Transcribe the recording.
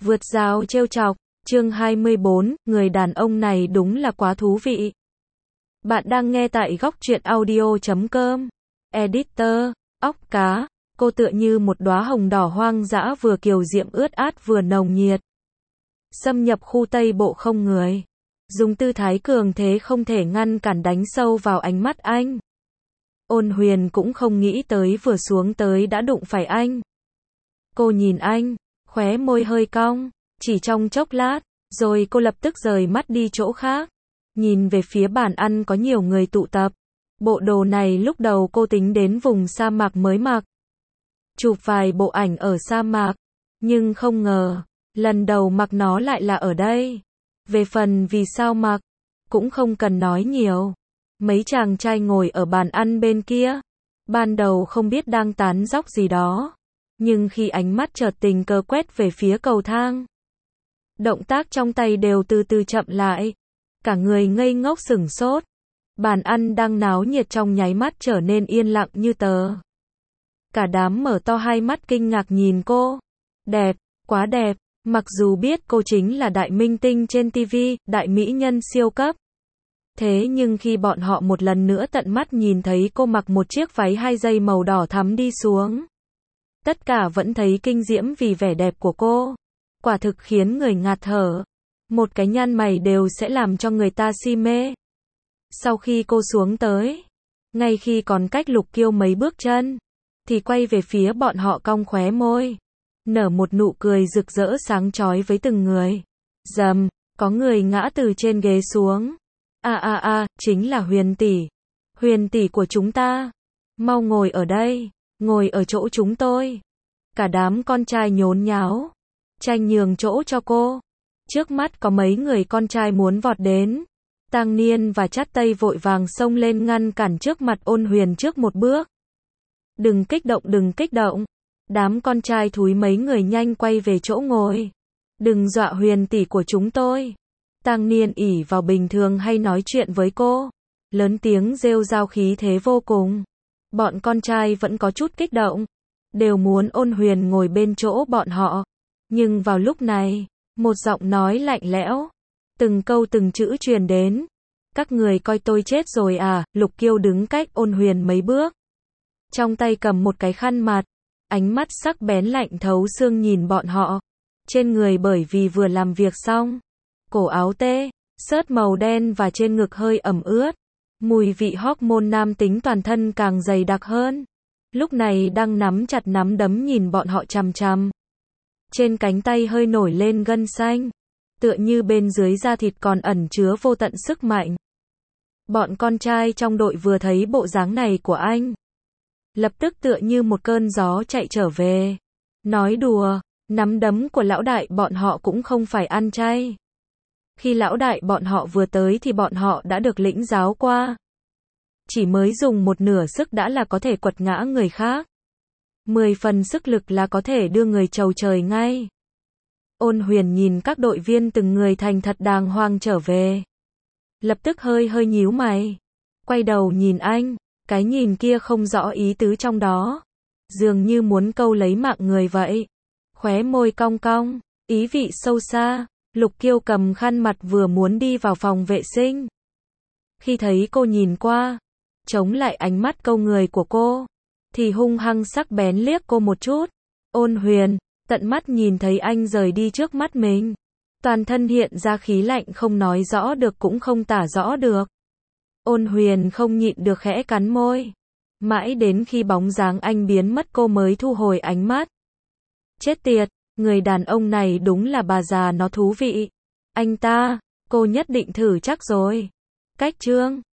Vượt rào trêu chọc, chương 24, người đàn ông này đúng là quá thú vị. Bạn đang nghe tại góc truyện audio.com. Editor, óc cá, cô tựa như một đóa hồng đỏ hoang dã vừa kiều diễm ướt át vừa nồng nhiệt. Xâm nhập khu Tây Bộ không người. Dùng tư thái cường thế không thể ngăn cản đánh sâu vào ánh mắt anh. Ôn Huyền cũng không nghĩ tới vừa xuống tới đã đụng phải anh. Cô nhìn anh, khóe môi hơi cong, chỉ trong chốc lát, rồi cô lập tức rời mắt đi chỗ khác. Nhìn về phía bàn ăn có nhiều người tụ tập. Bộ đồ này lúc đầu cô tính đến vùng sa mạc mới mặc. Chụp vài bộ ảnh ở sa mạc, nhưng không ngờ, lần đầu mặc nó lại là ở đây. Về phần vì sao mặc, cũng không cần nói nhiều. Mấy chàng trai ngồi ở bàn ăn bên kia, ban đầu không biết đang tán dóc gì đó. Nhưng khi ánh mắt chợt tình cờ quét về phía cầu thang, động tác trong tay đều từ từ chậm lại. Cả người ngây ngốc sửng sốt. Bàn ăn đang náo nhiệt trong nháy mắt trở nên yên lặng như tờ. Cả đám mở to hai mắt kinh ngạc nhìn cô. Đẹp, quá đẹp. Mặc dù biết cô chính là đại minh tinh trên TV, đại mỹ nhân siêu cấp. Thế nhưng khi bọn họ một lần nữa tận mắt nhìn thấy cô mặc một chiếc váy 2 dây màu đỏ thắm đi xuống, tất cả vẫn thấy kinh diễm vì vẻ đẹp của cô. Quả thực khiến người ngạt thở. Một cái nhăn mày đều sẽ làm cho người ta si mê. Sau khi cô xuống tới, ngay khi còn cách Lục Kiêu mấy bước chân, thì quay về phía bọn họ cong khóe môi, nở một nụ cười rực rỡ sáng chói với từng người. Rầm, có người ngã từ trên ghế xuống. Chính là Huyền tỷ. Huyền tỷ của chúng ta. Mau ngồi ở đây, ngồi ở chỗ chúng tôi. Cả đám con trai nhốn nháo, tranh nhường chỗ cho cô. Trước mắt có mấy người con trai muốn vọt đến. Tang Niên và Chát Tây vội vàng xông lên ngăn cản trước mặt Ôn Huyền trước một bước. Đừng kích động, đừng kích động. Đám con trai thúi mấy người nhanh quay về chỗ ngồi. Đừng dọa Huyền tỷ của chúng tôi. Tang Niên ỷ vào bình thường hay nói chuyện với cô, lớn tiếng rêu rao khí thế vô cùng. Bọn con trai vẫn có chút kích động, đều muốn Ôn Huyền ngồi bên chỗ bọn họ. Nhưng vào lúc này, một giọng nói lạnh lẽo, từng câu từng chữ truyền đến. Các người coi tôi chết rồi à? Lục Kiêu đứng cách Ôn Huyền mấy bước, trong tay cầm một cái khăn mặt, ánh mắt sắc bén lạnh thấu xương nhìn bọn họ. Trên người bởi vì vừa làm việc xong, cổ áo tê, xớt màu đen và trên ngực hơi ẩm ướt. Mùi vị hormone nam tính toàn thân càng dày đặc hơn. Lúc này đang nắm chặt nắm đấm nhìn bọn họ chằm chằm. Trên cánh tay hơi nổi lên gân xanh, tựa như bên dưới da thịt còn ẩn chứa vô tận sức mạnh. Bọn con trai trong đội vừa thấy bộ dáng này của anh, lập tức tựa như một cơn gió chạy trở về. Nói đùa, nắm đấm của lão đại bọn họ cũng không phải ăn chay. Khi lão đại bọn họ vừa tới thì bọn họ đã được lĩnh giáo qua. Chỉ mới dùng một nửa sức đã là có thể quật ngã người khác. 10 phần sức lực là có thể đưa người chầu trời ngay. Ôn Huyền nhìn các đội viên từng người thành thật đàng hoàng trở về, lập tức hơi nhíu mày, quay đầu nhìn anh, cái nhìn kia không rõ ý tứ trong đó, dường như muốn câu lấy mạng người vậy. Khóe môi cong cong, ý vị sâu xa. Lục Kiêu cầm khăn mặt vừa muốn đi vào phòng vệ sinh. Khi thấy cô nhìn qua, chống lại ánh mắt câu người của cô, thì hung hăng sắc bén liếc cô một chút. Ôn Huyền, tận mắt nhìn thấy anh rời đi trước mắt mình. Toàn thân hiện ra khí lạnh không nói rõ được cũng không tả rõ được. Ôn Huyền không nhịn được khẽ cắn môi. Mãi đến khi bóng dáng anh biến mất cô mới thu hồi ánh mắt. Chết tiệt, người đàn ông này đúng là bà già nó thú vị. Anh ta, cô nhất định thử chắc rồi. Cách chương